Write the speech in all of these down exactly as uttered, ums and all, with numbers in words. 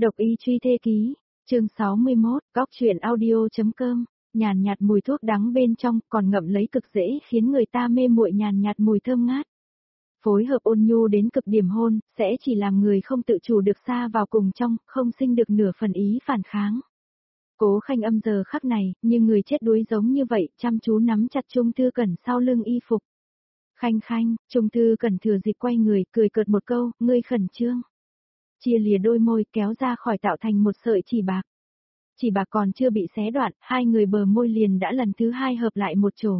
Độc y truy thê ký, chương sáu mươi mốt, góc truyện audio.com, nhàn nhạt mùi thuốc đắng bên trong còn ngậm lấy cực dễ khiến người ta mê muội nhàn nhạt mùi thơm ngát. Phối hợp ôn nhu đến cực điểm hôn, sẽ chỉ làm người không tự chủ được xa vào cùng trong, không sinh được nửa phần ý phản kháng. Cố Khanh Âm giờ khắc này, như người chết đuối giống như vậy, chăm chú nắm chặt Trung Thư Cẩn sau lưng y phục. Khanh khanh, Trung Thư Cẩn thừa dịp quay người, cười cợt một câu, ngươi khẩn trương. Chia lìa đôi môi kéo ra khỏi tạo thành một sợi chỉ bạc. Chỉ bạc còn chưa bị xé đoạn, hai người bờ môi liền đã lần thứ hai hợp lại một chỗ.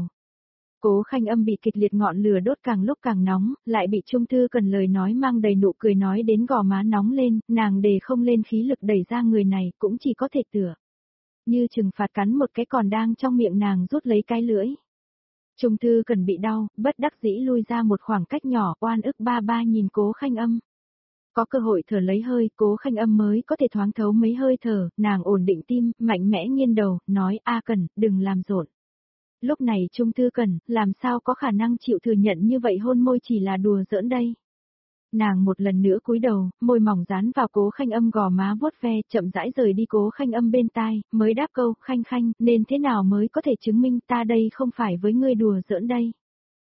Cố Khanh Âm bị kịch liệt ngọn lửa đốt càng lúc càng nóng, lại bị Trung Thư Cẩn lời nói mang đầy nụ cười nói đến gò má nóng lên, nàng đề không lên khí lực đẩy ra người này cũng chỉ có thể tựa. Như trừng phạt cắn một cái còn đang trong miệng nàng rút lấy cái lưỡi. Trung Thư Cẩn bị đau, bất đắc dĩ lui ra một khoảng cách nhỏ, oan ức ba ba nhìn Cố Khanh Âm. Có cơ hội thở lấy hơi, Cố Khanh Âm mới có thể thoáng thấu mấy hơi thở, nàng ổn định tim, mạnh mẽ nghiêng đầu, nói A Cẩn, đừng làm rộn. Lúc này Trung Thư Cẩn, làm sao có khả năng chịu thừa nhận như vậy hôn môi chỉ là đùa giỡn đây. Nàng một lần nữa cúi đầu, môi mỏng dán vào Cố Khanh Âm gò má vuốt ve, chậm rãi rời đi Cố Khanh Âm bên tai, mới đáp câu, Khanh Khanh, nên thế nào mới có thể chứng minh ta đây không phải với ngươi đùa giỡn đây.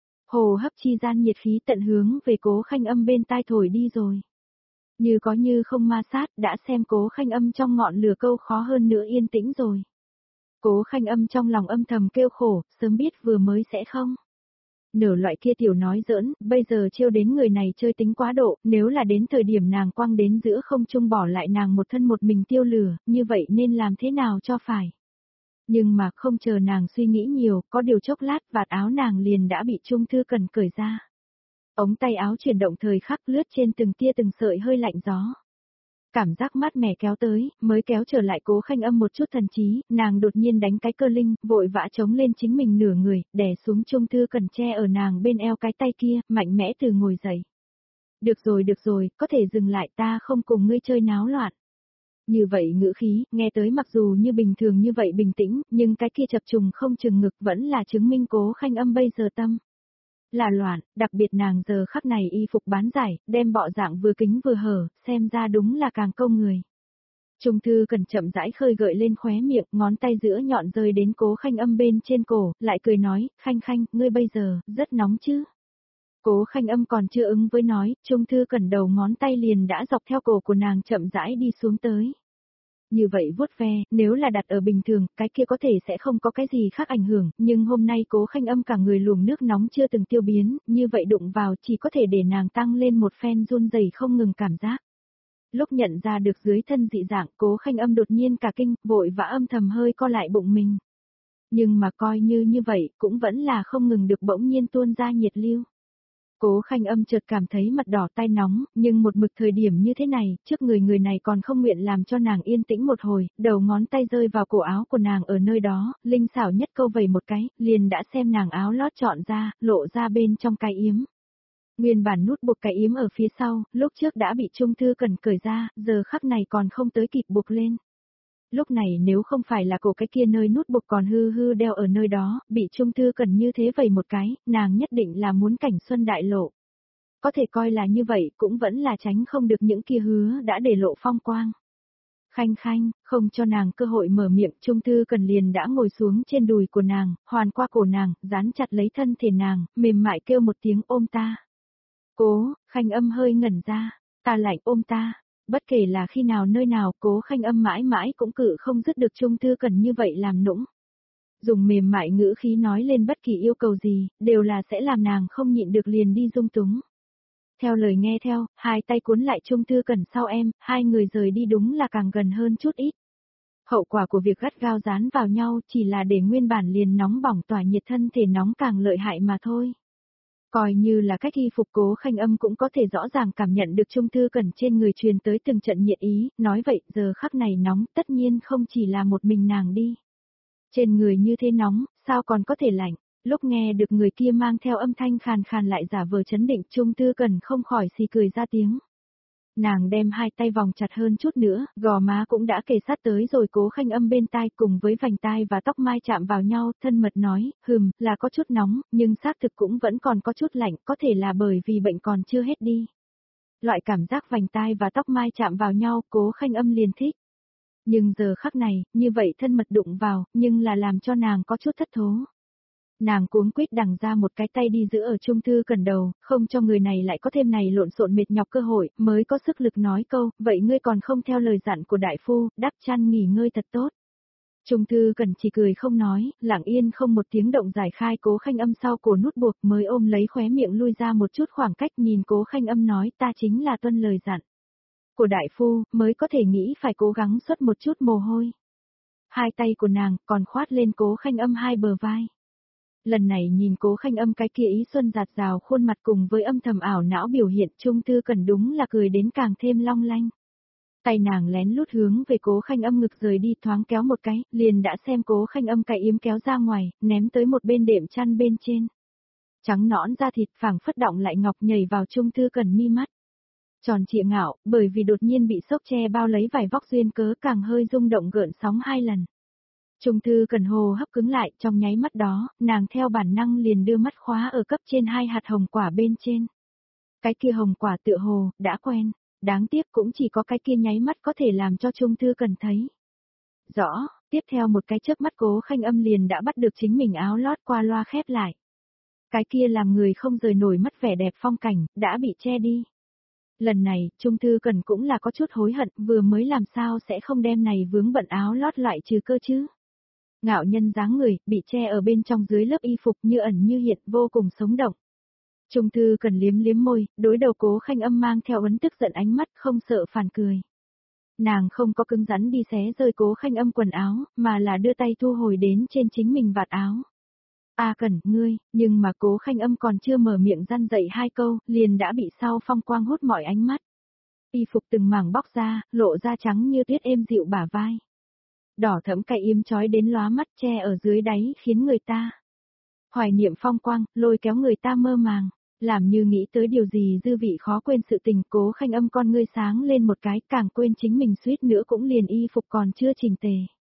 Hồ hấp chi gian nhiệt khí tận hướng về Cố Khanh Âm bên tai thổi đi rồi. Như có như không ma sát, đã xem Cố Khanh Âm trong ngọn lửa câu khó hơn nữa yên tĩnh rồi. Cố Khanh Âm trong lòng âm thầm kêu khổ, sớm biết vừa mới sẽ không. Nửa loại kia tiểu nói giỡn, bây giờ chiêu đến người này chơi tính quá độ, nếu là đến thời điểm nàng quăng đến giữa không trung bỏ lại nàng một thân một mình tiêu lửa, như vậy nên làm thế nào cho phải. Nhưng mà không chờ nàng suy nghĩ nhiều, có điều chốc lát vạt áo nàng liền đã bị Trung Thư Cẩn cởi ra. Ống tay áo chuyển động thời khắc lướt trên từng tia từng sợi hơi lạnh gió. Cảm giác mát mẻ kéo tới, mới kéo trở lại Cố Khanh Âm một chút thần trí, nàng đột nhiên đánh cái cơ linh, vội vã chống lên chính mình nửa người, đè xuống Trung Thư Cẩn che ở nàng bên eo cái tay kia, mạnh mẽ từ ngồi dậy. Được rồi được rồi, có thể dừng lại, ta không cùng ngươi chơi náo loạn. Như vậy ngữ khí, nghe tới mặc dù như bình thường như vậy bình tĩnh, nhưng cái kia chập trùng không chừng ngực vẫn là chứng minh Cố Khanh Âm bây giờ tâm là loạn, đặc biệt nàng giờ khắc này y phục bán giải, đem bọ dạng vừa kính vừa hở, xem ra đúng là càng câu người. Trung Thư Cẩn chậm rãi khơi gợi lên khóe miệng, ngón tay giữa nhọn rơi đến Cố Khanh Âm bên trên cổ, lại cười nói, Khanh Khanh, ngươi bây giờ, rất nóng chứ. Cố Khanh Âm còn chưa ứng với nói, Trung Thư Cẩn đầu ngón tay liền đã dọc theo cổ của nàng chậm rãi đi xuống tới. Như vậy vuốt ve, nếu là đặt ở bình thường, cái kia có thể sẽ không có cái gì khác ảnh hưởng, nhưng hôm nay Cố Khanh Âm cả người luồng nước nóng chưa từng tiêu biến, như vậy đụng vào chỉ có thể để nàng tăng lên một phen run rẩy không ngừng cảm giác. Lúc nhận ra được dưới thân dị dạng, Cố Khanh Âm đột nhiên cả kinh, vội vã âm thầm hơi co lại bụng mình. Nhưng mà coi như như vậy, cũng vẫn là không ngừng được bỗng nhiên tuôn ra nhiệt lưu. Cố Khanh Âm chợt cảm thấy mặt đỏ tai nóng, nhưng một mực thời điểm như thế này, trước người người này còn không nguyện làm cho nàng yên tĩnh một hồi, đầu ngón tay rơi vào cổ áo của nàng ở nơi đó, linh xảo nhất câu vẩy một cái, liền đã xem nàng áo lót chọn ra, lộ ra bên trong cái yếm. Nguyên bản nút buộc cái yếm ở phía sau, lúc trước đã bị Trung Thư Cẩn cởi ra, giờ khắc này còn không tới kịp buộc lên. Lúc này nếu không phải là cổ cái kia nơi nút buộc còn hư hư đeo ở nơi đó, bị Trung Thư Cẩn như thế vẩy một cái, nàng nhất định là muốn cảnh xuân đại lộ. Có thể coi là như vậy, cũng vẫn là tránh không được những kia hứa đã để lộ phong quang. Khanh Khanh, không cho nàng cơ hội mở miệng, Trung Thư Cẩn liền đã ngồi xuống trên đùi của nàng, hoàn qua cổ nàng, dán chặt lấy thân thể nàng, mềm mại kêu một tiếng ôm ta. Cố, Khanh Âm hơi ngẩn ra, ta lạnh ôm ta. Bất kể là khi nào nơi nào, Cố Khanh Âm mãi mãi cũng cự không dứt được Trung Thư Cẩn như vậy làm nũng. Dùng mềm mại ngữ khí nói lên bất kỳ yêu cầu gì, đều là sẽ làm nàng không nhịn được liền đi dung túng. Theo lời nghe theo, hai tay cuốn lại Trung Thư Cẩn sau em, hai người rời đi đúng là càng gần hơn chút ít. Hậu quả của việc gắt gao dán vào nhau chỉ là để nguyên bản liền nóng bỏng tỏa nhiệt thân thể nóng càng lợi hại mà thôi. Coi như là cách y phục Cố Khanh Âm cũng có thể rõ ràng cảm nhận được Trung Thư Cẩn trên người truyền tới từng trận nhiệt ý, nói vậy giờ khắc này nóng tất nhiên không chỉ là một mình nàng đi. Trên người như thế nóng, sao còn có thể lạnh, lúc nghe được người kia mang theo âm thanh khàn khàn lại giả vờ chấn định Trung Thư Cẩn không khỏi xì cười ra tiếng. Nàng đem hai tay vòng chặt hơn chút nữa, gò má cũng đã kề sát tới rồi Cố Khanh Âm bên tai cùng với vành tai và tóc mai chạm vào nhau, thân mật nói, hừm, là có chút nóng, nhưng xác thực cũng vẫn còn có chút lạnh, có thể là bởi vì bệnh còn chưa hết đi. Loại cảm giác vành tai và tóc mai chạm vào nhau, Cố Khanh Âm liền thích. Nhưng giờ khắc này, như vậy thân mật đụng vào, nhưng là làm cho nàng có chút thất thố. Nàng cuống quýt đằng ra một cái tay đi giữ ở Trung Thư Cẩn đầu, không cho người này lại có thêm này lộn xộn mệt nhọc cơ hội, mới có sức lực nói câu, vậy ngươi còn không theo lời dặn của đại phu, đắp chăn nghỉ ngơi thật tốt. Trung Thư Cẩn chỉ cười không nói, lặng yên không một tiếng động giải khai Cố Khanh Âm sau cổ nút buộc mới ôm lấy khóe miệng lui ra một chút khoảng cách nhìn Cố Khanh Âm nói ta chính là tuân lời dặn của đại phu, mới có thể nghĩ phải cố gắng xuất một chút mồ hôi. Hai tay của nàng còn khoát lên Cố Khanh Âm hai bờ vai. Lần này nhìn Cố Khanh Âm cái kia ý xuân giạt rào khuôn mặt cùng với âm thầm ảo não biểu hiện Trung Thư Cẩn đúng là cười đến càng thêm long lanh. Tay nàng lén lút hướng về Cố Khanh Âm ngực rời đi thoáng kéo một cái, liền đã xem Cố Khanh Âm cái yếm kéo ra ngoài, ném tới một bên đệm chăn bên trên. Trắng nõn da thịt phẳng phất động lại ngọc nhảy vào Trung Thư Cẩn mi mắt. Tròn trịa ngạo, bởi vì đột nhiên bị sốc che bao lấy vải vóc duyên cớ càng hơi rung động gợn sóng hai lần. Trung Thư Cẩn hồ hấp cứng lại, trong nháy mắt đó, nàng theo bản năng liền đưa mắt khóa ở cấp trên hai hạt hồng quả bên trên. Cái kia hồng quả tựa hồ, đã quen, đáng tiếc cũng chỉ có cái kia nháy mắt có thể làm cho Trung Thư Cẩn thấy. Rõ, tiếp theo một cái chớp mắt Cố Khanh Âm liền đã bắt được chính mình áo lót qua loa khép lại. Cái kia làm người không rời nổi mắt vẻ đẹp phong cảnh, đã bị che đi. Lần này, Trung Thư Cẩn cũng là có chút hối hận, vừa mới làm sao sẽ không đem này vướng bận áo lót loại trừ cơ chứ. Ngạo nhân dáng người, bị che ở bên trong dưới lớp y phục như ẩn như hiện, vô cùng sống động. Trung Thư Cẩn liếm liếm môi, đối đầu Cố Khanh Âm mang theo ấn tức giận ánh mắt không sợ phản cười. Nàng không có cứng rắn đi xé rơi Cố Khanh Âm quần áo, mà là đưa tay thu hồi đến trên chính mình vạt áo. A Cẩn, ngươi, nhưng mà Cố Khanh Âm còn chưa mở miệng răn dậy hai câu, liền đã bị sau phong quang hút mọi ánh mắt. Y phục từng mảng bóc ra, lộ ra trắng như tuyết êm dịu bả vai. Đỏ thẫm cài yếm chói đến lóa mắt che ở dưới đáy khiến người ta hoài niệm phong quang, lôi kéo người ta mơ màng, làm như nghĩ tới điều gì dư vị khó quên sự tình. Cố Khanh Âm con ngươi sáng lên một cái, càng quên chính mình suýt nữa cũng liền y phục còn chưa chỉnh tề.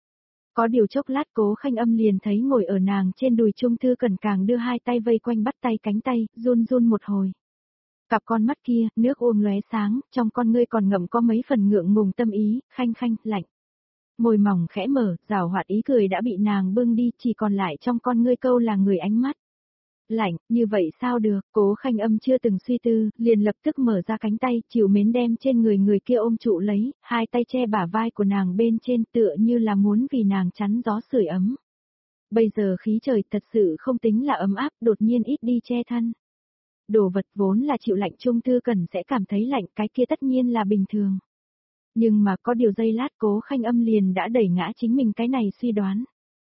Có điều chốc lát Cố Khanh Âm liền thấy ngồi ở nàng trên đùi Trung Thư Cẩn càng đưa hai tay vây quanh bắt tay cánh tay, run run một hồi. Cặp con mắt kia, nước uông lóe sáng, trong con ngươi còn ngậm có mấy phần ngượng ngùng tâm ý, khanh khanh, lạnh. Môi mỏng khẽ mở, rào hoạt ý cười đã bị nàng bưng đi, chỉ còn lại trong con ngươi câu là người ánh mắt. Lạnh, như vậy sao được, Cố Khanh Âm chưa từng suy tư, liền lập tức mở ra cánh tay, chịu mến đem trên người người kia ôm trụ lấy, hai tay che bả vai của nàng bên trên tựa như là muốn vì nàng chắn gió sưởi ấm. Bây giờ khí trời thật sự không tính là ấm áp, đột nhiên ít đi che thân. Đồ vật vốn là chịu lạnh Trung Thư Cẩn sẽ cảm thấy lạnh, cái kia tất nhiên là bình thường. Nhưng mà có điều giây lát Cố Khanh Âm liền đã đẩy ngã chính mình cái này suy đoán.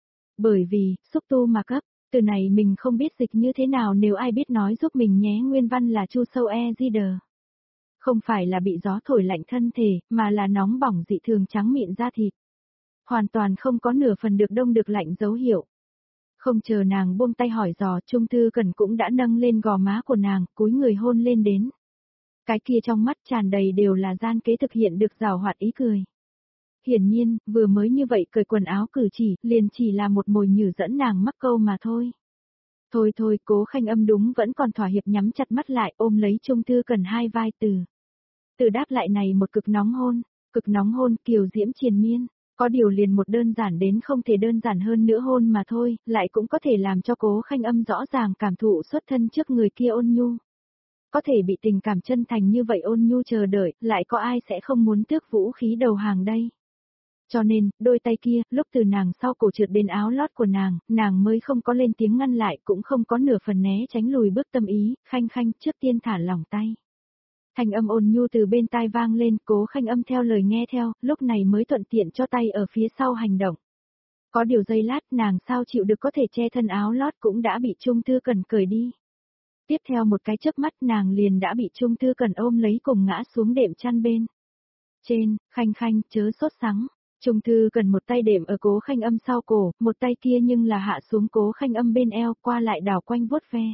Bởi vì, xúc tu mà cấp, từ này mình không biết dịch như thế nào, nếu ai biết nói giúp mình nhé. Nguyên văn là Chu Sâu E Zider. Không phải là bị gió thổi lạnh thân thể, mà là nóng bỏng dị thường trắng mịn da thịt. Hoàn toàn không có nửa phần được đông được lạnh dấu hiệu. Không chờ nàng buông tay hỏi dò, Trung Thư Cẩn cũng đã nâng lên gò má của nàng, cúi người hôn lên đến. Cái kia trong mắt tràn đầy đều là gian kế thực hiện được rào hoạt ý cười. Hiển nhiên, vừa mới như vậy cởi quần áo cử chỉ, liền chỉ là một mồi nhử dẫn nàng mắc câu mà thôi. Thôi thôi, Cố Khanh Âm đúng vẫn còn thỏa hiệp nhắm chặt mắt lại ôm lấy Trung Thư Cẩn hai vai từ. Từ đáp lại này một cực nóng hôn, cực nóng hôn kiều diễm triền miên, có điều liền một đơn giản đến không thể đơn giản hơn nữa hôn mà thôi, lại cũng có thể làm cho Cố Khanh Âm rõ ràng cảm thụ xuất thân trước người kia ôn nhu. Có thể bị tình cảm chân thành như vậy ôn nhu chờ đợi, lại có ai sẽ không muốn tước vũ khí đầu hàng đây. Cho nên, đôi tay kia, lúc từ nàng sau cổ trượt đến áo lót của nàng, nàng mới không có lên tiếng ngăn lại, cũng không có nửa phần né tránh lùi bước tâm ý, khanh khanh trước tiên thả lỏng tay. Thanh âm ôn nhu từ bên tai vang lên, Cố Khanh Âm theo lời nghe theo, lúc này mới thuận tiện cho tay ở phía sau hành động. Có điều giây lát nàng sao chịu được có thể che thân áo lót cũng đã bị Trung Thư Cẩn cởi đi. Tiếp theo một cái chớp mắt nàng liền đã bị Trung Thư Cẩn ôm lấy cùng ngã xuống đệm chăn bên. Trên, khanh khanh, chớ sốt sắng. Trung Thư Cẩn một tay đệm ở Cố Khanh Âm sau cổ, một tay kia nhưng là hạ xuống Cố Khanh Âm bên eo qua lại đảo quanh vuốt ve.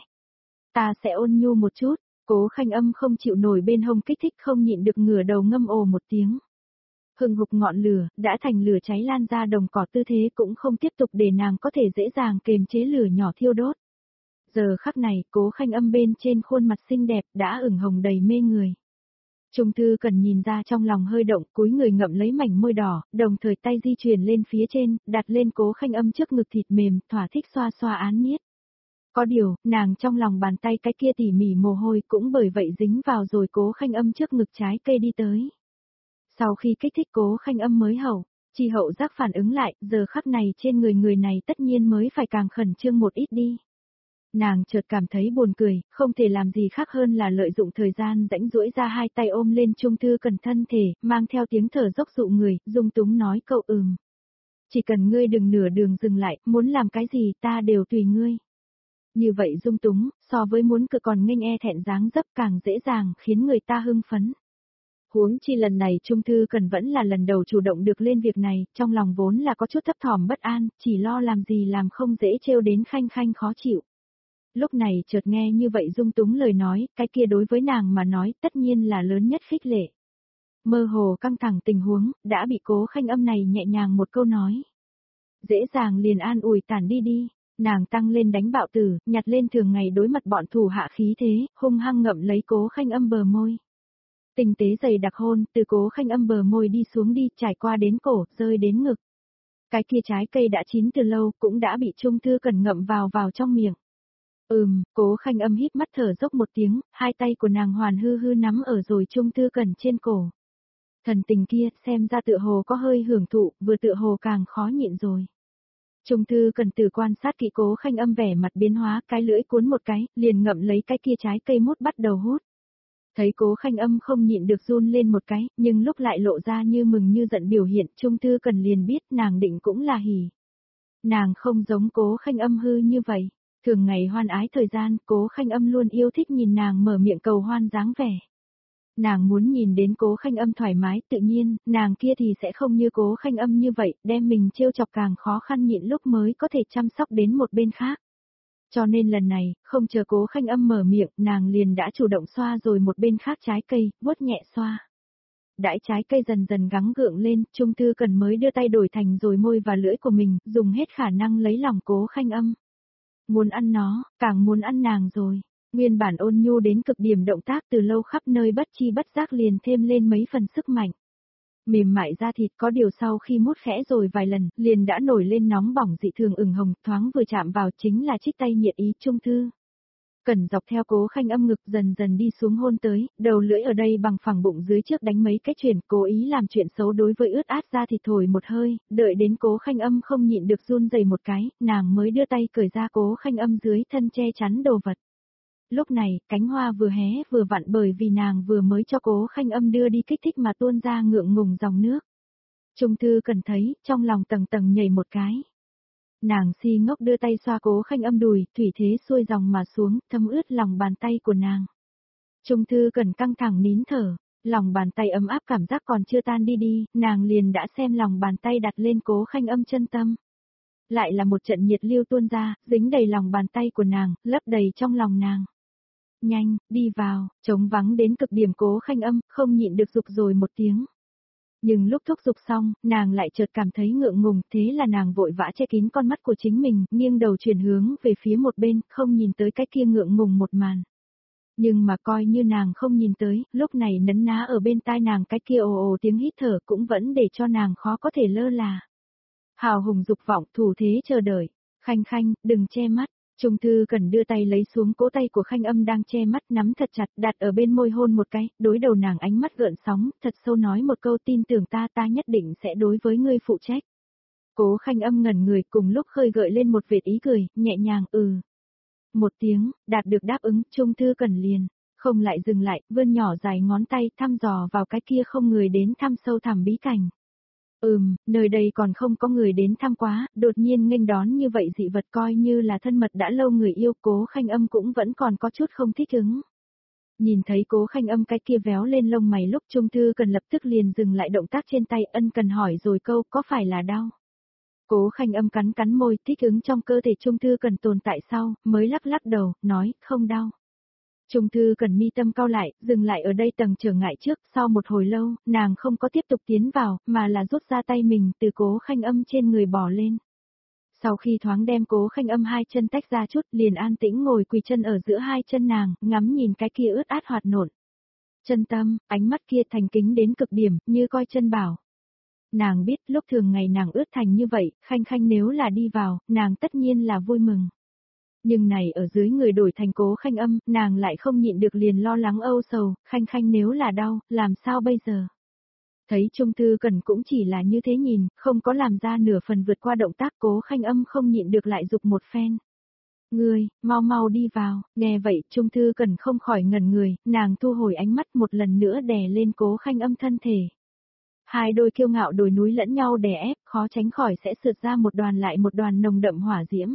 Ta sẽ ôn nhu một chút, Cố Khanh Âm không chịu nổi bên hông kích thích không nhịn được ngửa đầu ngâm ồ một tiếng. Hừng hục ngọn lửa, đã thành lửa cháy lan ra đồng cỏ tư thế cũng không tiếp tục để nàng có thể dễ dàng kềm chế lửa nhỏ thiêu đốt. Giờ khắc này, Cố Khanh Âm bên trên khuôn mặt xinh đẹp đã ửng hồng đầy mê người. Trung Thư Cần nhìn ra trong lòng hơi động, cúi người ngậm lấy mảnh môi đỏ, đồng thời tay di chuyển lên phía trên, đặt lên Cố Khanh Âm trước ngực thịt mềm, thỏa thích xoa xoa án niết. Có điều, nàng trong lòng bàn tay cái kia tỉ mỉ mồ hôi cũng bởi vậy dính vào rồi Cố Khanh Âm trước ngực trái cây đi tới. Sau khi kích thích Cố Khanh Âm mới hậu, Chi Hậu Giác phản ứng lại, giờ khắc này trên người người này tất nhiên mới phải càng khẩn trương một ít đi. Nàng chợt cảm thấy buồn cười, không thể làm gì khác hơn là lợi dụng thời gian rãnh duỗi ra hai tay ôm lên Trung Thư Cần thân thể, mang theo tiếng thở dốc dụ người, dung túng nói câu ừm. Chỉ cần ngươi đừng nửa đường dừng lại, muốn làm cái gì ta đều tùy ngươi. Như vậy dung túng, so với muốn cự còn nghênh e thẹn dáng dấp càng dễ dàng khiến người ta hưng phấn. Huống chi lần này Trung Thư Cần vẫn là lần đầu chủ động được lên việc này, trong lòng vốn là có chút thấp thỏm bất an, chỉ lo làm gì làm không dễ trêu đến Khanh Khanh khó chịu. Lúc này chợt nghe như vậy dung túng lời nói, cái kia đối với nàng mà nói tất nhiên là lớn nhất khích lệ. Mơ hồ căng thẳng tình huống, đã bị Cố Khanh Âm này nhẹ nhàng một câu nói. Dễ dàng liền an ủi tản đi đi, nàng tăng lên đánh bạo tử, nhặt lên thường ngày đối mặt bọn thủ hạ khí thế, hung hăng ngậm lấy Cố Khanh Âm bờ môi. Tinh tế dày đặc hôn, từ Cố Khanh Âm bờ môi đi xuống đi, trải qua đến cổ, rơi đến ngực. Cái kia trái cây đã chín từ lâu, cũng đã bị Trung Thư Cần ngậm vào vào trong miệng. Ừm, Cố Khanh Âm hít mắt thở dốc một tiếng, hai tay của nàng hoàn hư hư nắm ở rồi Trung Thư Cần trên cổ. Thần tình kia, xem ra tựa hồ có hơi hưởng thụ, vừa tựa hồ càng khó nhịn rồi. Trung Thư Cần từ quan sát kỹ Cố Khanh Âm vẻ mặt biến hóa, cái lưỡi cuốn một cái, liền ngậm lấy cái kia trái cây mút bắt đầu hút. Thấy Cố Khanh Âm không nhịn được run lên một cái, nhưng lúc lại lộ ra như mừng như giận biểu hiện, Trung Thư Cần liền biết nàng định cũng là hỉ. Nàng không giống Cố Khanh Âm hư như vậy. Thường ngày hoan ái thời gian, Cố Khanh Âm luôn yêu thích nhìn nàng mở miệng cầu hoan dáng vẻ. Nàng muốn nhìn đến Cố Khanh Âm thoải mái tự nhiên, nàng kia thì sẽ không như Cố Khanh Âm như vậy, đem mình trêu chọc càng khó khăn nhịn lúc mới có thể chăm sóc đến một bên khác. Cho nên lần này, không chờ Cố Khanh Âm mở miệng, nàng liền đã chủ động xoa rồi một bên khác trái cây, vuốt nhẹ xoa. Đãi trái cây dần dần gắng gượng lên, Trung Thư Cần mới đưa tay đổi thành rồi môi và lưỡi của mình, dùng hết khả năng lấy lòng Cố Khanh Âm. Muốn ăn nó, càng muốn ăn nàng rồi. Nguyên bản ôn nhu đến cực điểm động tác từ lâu khắp nơi bất chi bất giác liền thêm lên mấy phần sức mạnh. Mềm mại da thịt có điều sau khi mút khẽ rồi vài lần, liền đã nổi lên nóng bỏng dị thường ửng hồng, thoáng vừa chạm vào chính là trích tay nhiệt ý Trung Thư. Cần dọc theo Cố Khanh Âm ngực dần dần đi xuống hôn tới, đầu lưỡi ở đây bằng phẳng bụng dưới trước đánh mấy cái chuyển, cố ý làm chuyện xấu đối với ướt át da thịt thổi một hơi, đợi đến Cố Khanh Âm không nhịn được run rẩy một cái, nàng mới đưa tay cởi ra Cố Khanh Âm dưới thân che chắn đồ vật. Lúc này, cánh hoa vừa hé vừa vặn bởi vì nàng vừa mới cho Cố Khanh Âm đưa đi kích thích mà tuôn ra ngượng ngùng dòng nước. Trung Thư Cần thấy, trong lòng tầng tầng nhảy một cái. Nàng si ngốc đưa tay xoa Cố Khanh Âm đùi, thủy thế xuôi dòng mà xuống, thấm ướt lòng bàn tay của nàng. Trung Thư Cần căng thẳng nín thở, lòng bàn tay ấm áp cảm giác còn chưa tan đi đi, nàng liền đã xem lòng bàn tay đặt lên Cố Khanh Âm chân tâm. Lại là một trận nhiệt lưu tuôn ra, dính đầy lòng bàn tay của nàng, lấp đầy trong lòng nàng. Nhanh, đi vào, trống vắng đến cực điểm Cố Khanh Âm, không nhịn được dục rồi một tiếng. Nhưng lúc thúc giục xong, nàng lại chợt cảm thấy ngượng ngùng, thế là nàng vội vã che kín con mắt của chính mình, nghiêng đầu chuyển hướng về phía một bên, không nhìn tới cái kia ngượng ngùng một màn. Nhưng mà coi như nàng không nhìn tới, lúc này nấn ná ở bên tai nàng cái kia ồ ồ tiếng hít thở cũng vẫn để cho nàng khó có thể lơ là. Hào hùng dục vọng, thủ thế chờ đợi, Khanh Khanh, đừng che mắt. Trung Thư Cần đưa tay lấy xuống cỗ tay của Khanh Âm đang che mắt nắm thật chặt đặt ở bên môi hôn một cái, đối đầu nàng ánh mắt gợn sóng, thật sâu nói một câu tin tưởng ta ta nhất định sẽ đối với ngươi phụ trách. Cố Khanh Âm ngẩn người cùng lúc khơi gợi lên một vệt ý cười, nhẹ nhàng ừ. Một tiếng, đạt được đáp ứng, Trung Thư Cần liền, không lại dừng lại, vươn nhỏ dài ngón tay thăm dò vào cái kia không người đến thăm sâu thẳm bí cảnh. Ừm, nơi đây còn không có người đến thăm quá, đột nhiên nghênh đón như vậy dị vật coi như là thân mật đã lâu người yêu Cố Khanh Âm cũng vẫn còn có chút không thích ứng. Nhìn thấy Cố Khanh Âm cái kia véo lên lông mày lúc Trung Thư Cần lập tức liền dừng lại động tác trên tay ân cần hỏi rồi câu có phải là đau. Cố Khanh Âm cắn cắn môi thích ứng trong cơ thể Trung Thư Cần tồn tại sau, mới lắc lắc đầu, nói không đau. Trung Thư Cần mi tâm cau lại, dừng lại ở đây tầng trở ngại trước, sau một hồi lâu, nàng không có tiếp tục tiến vào, mà là rút ra tay mình từ Cố Khanh Âm trên người bỏ lên. Sau khi thoáng đem Cố Khanh Âm hai chân tách ra chút, liền an tĩnh ngồi quỳ chân ở giữa hai chân nàng, ngắm nhìn cái kia ướt át hoạt nộn. Chân tâm, ánh mắt kia thành kính đến cực điểm, như coi chân bảo. Nàng biết lúc thường ngày nàng ướt thành như vậy, Khanh Khanh nếu là đi vào, nàng tất nhiên là vui mừng. Nhưng này ở dưới người đổi thành Cố Khanh Âm, nàng lại không nhịn được liền lo lắng âu sầu, Khanh Khanh nếu là đau, làm sao bây giờ? Thấy Trung Thư Cần cũng chỉ là như thế nhìn, không có làm ra nửa phần vượt qua động tác, Cố Khanh Âm không nhịn được lại dục một phen. Ngươi, mau mau đi vào, nghe vậy Trung Thư Cần không khỏi ngẩn người, nàng thu hồi ánh mắt một lần nữa đè lên Cố Khanh Âm thân thể. Hai đôi kiêu ngạo đồi núi lẫn nhau đè ép, khó tránh khỏi sẽ sượt ra một đoàn lại một đoàn nồng đậm hỏa diễm.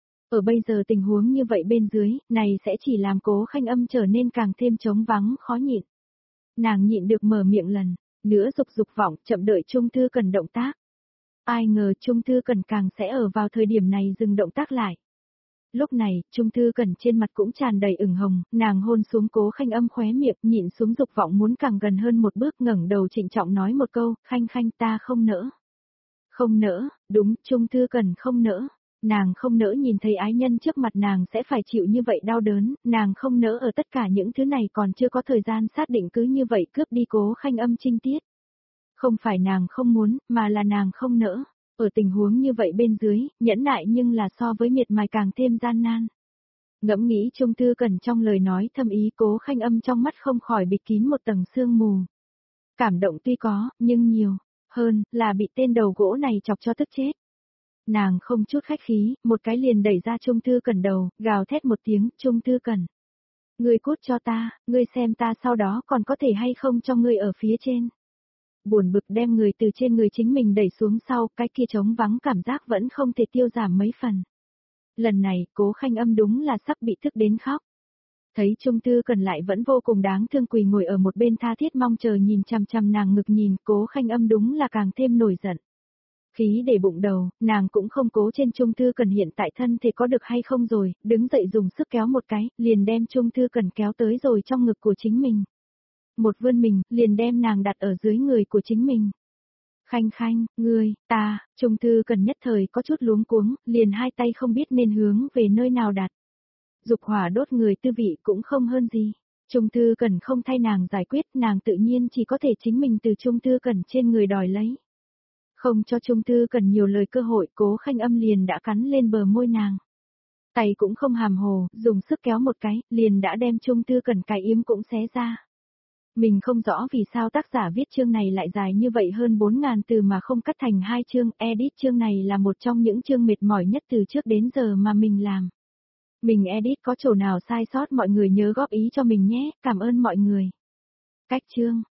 Ở bây giờ tình huống như vậy bên dưới, này sẽ chỉ làm Cố Khanh Âm trở nên càng thêm trống vắng khó nhịn. Nàng nhịn được mở miệng lần, nữa dục dục vọng chậm đợi Trung Thư Cần động tác. Ai ngờ Trung Thư Cần càng sẽ ở vào thời điểm này dừng động tác lại. Lúc này, Trung Thư Cần trên mặt cũng tràn đầy ửng hồng, nàng hôn xuống Cố Khanh Âm khóe miệng, nhịn xuống dục vọng muốn càng gần hơn một bước, ngẩng đầu trịnh trọng nói một câu, Khanh Khanh ta không nỡ. Không nỡ, đúng, Trung Thư Cần không nỡ. Nàng không nỡ nhìn thấy ái nhân trước mặt nàng sẽ phải chịu như vậy đau đớn, nàng không nỡ ở tất cả những thứ này còn chưa có thời gian xác định cứ như vậy cướp đi Cố Khanh Âm trinh tiết. Không phải nàng không muốn, mà là nàng không nỡ. Ở tình huống như vậy bên dưới, nhẫn nại nhưng là so với miệt mài càng thêm gian nan. Ngẫm nghĩ Trung Thư Cần trong lời nói thâm ý, Cố Khanh Âm trong mắt không khỏi bịt kín một tầng sương mù. Cảm động tuy có, nhưng nhiều hơn là bị tên đầu gỗ này chọc cho tức chết. Nàng không chút khách khí, một cái liền đẩy ra Trung Thư Cần đầu, gào thét một tiếng, Trung Thư Cần. Ngươi cút cho ta, ngươi xem ta sau đó còn có thể hay không cho ngươi ở phía trên. Buồn bực đem người từ trên người chính mình đẩy xuống sau, cái kia trống vắng cảm giác vẫn không thể tiêu giảm mấy phần. Lần này, Cố Khanh Âm đúng là sắp bị thức đến khóc. Thấy Trung Thư Cần lại vẫn vô cùng đáng thương quỳ ngồi ở một bên tha thiết mong chờ nhìn chằm chằm nàng ngực nhìn, Cố Khanh Âm đúng là càng thêm nổi giận. Khí để bụng đầu, nàng cũng không cố trên Trung Thư Cần hiện tại thân thể có được hay không rồi, đứng dậy dùng sức kéo một cái, liền đem Trung Thư Cần kéo tới rồi trong ngực của chính mình. Một vươn mình, liền đem nàng đặt ở dưới người của chính mình. Khanh Khanh, ngươi, ta, Trung Thư Cần nhất thời có chút luống cuống, liền hai tay không biết nên hướng về nơi nào đặt. Dục hỏa đốt người tư vị cũng không hơn gì. Trung Thư Cần không thay nàng giải quyết, nàng tự nhiên chỉ có thể chính mình từ Trung Thư Cần trên người đòi lấy. Không cho Trung Thư Cần nhiều lời cơ hội, Cố Khanh Âm liền đã cắn lên bờ môi nàng. Tay cũng không hàm hồ, dùng sức kéo một cái, liền đã đem Trung Thư Cần cái yếm cũng xé ra. Mình không rõ vì sao tác giả viết chương này lại dài như vậy hơn bốn nghìn từ mà không cắt thành hai chương, edit chương này là một trong những chương mệt mỏi nhất từ trước đến giờ mà mình làm. Mình edit có chỗ nào sai sót mọi người nhớ góp ý cho mình nhé, cảm ơn mọi người. Cách chương